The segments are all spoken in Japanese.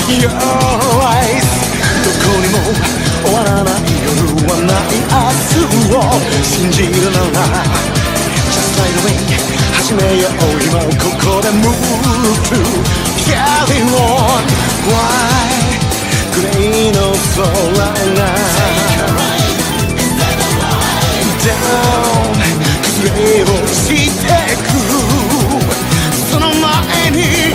Your eyes どこにも終わらない夜はない明日を信じるなら Just light the way 始めよう今ここで Move to carry on Why グレーの空が Down 崩れ落ちてくその前に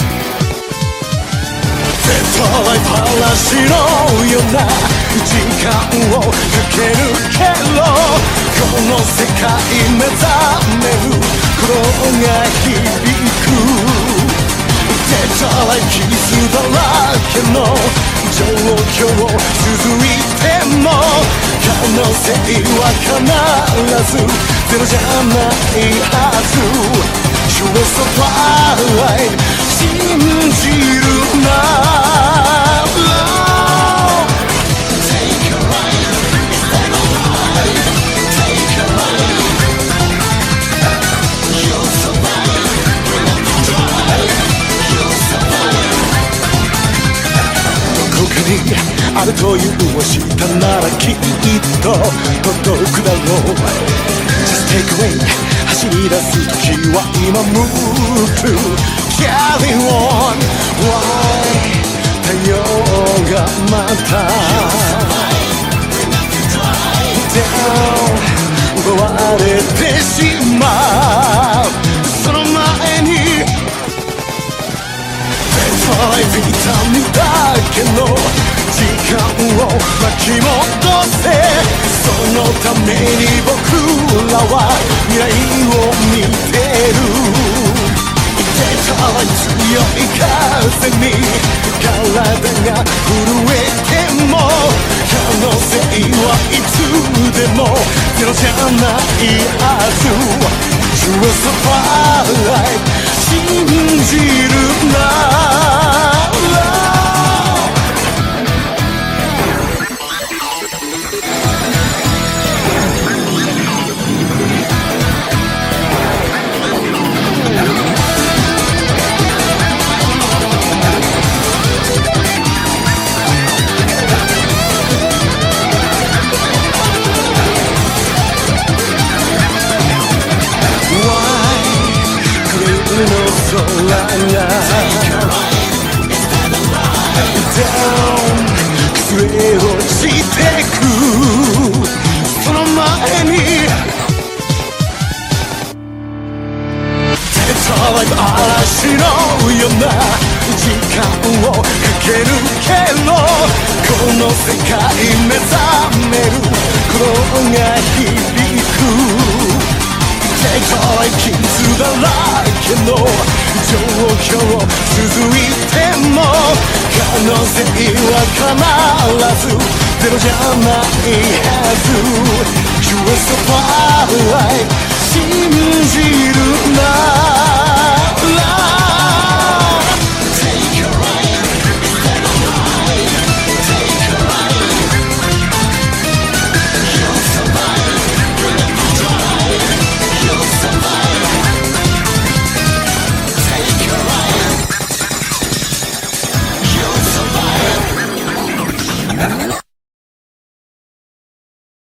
絶対話のような時間をかけるけどこの世界目覚める心が響く絶対傷だらけの状況続いても可能性は必ずゼロじゃないはず You will survive 信じるなあるという明日ならきっと届くだろう Just take away 走り出す時は今 Move to carry on Why 太陽がまた Down 奪われてしまうその前に痛みだけの時間を巻き戻せそのために僕らは未来を見てる絶対強い風に体が震えても可能性はいつでもゼロじゃないはず You will survive 信じるな空が Down 崩れ落ちてくその前に絶対嵐のような時間をかけるけどこの世界目覚める心が響く世界傷だらけの状況続いても可能性は必ずゼロじゃないはず You will survive 信じるな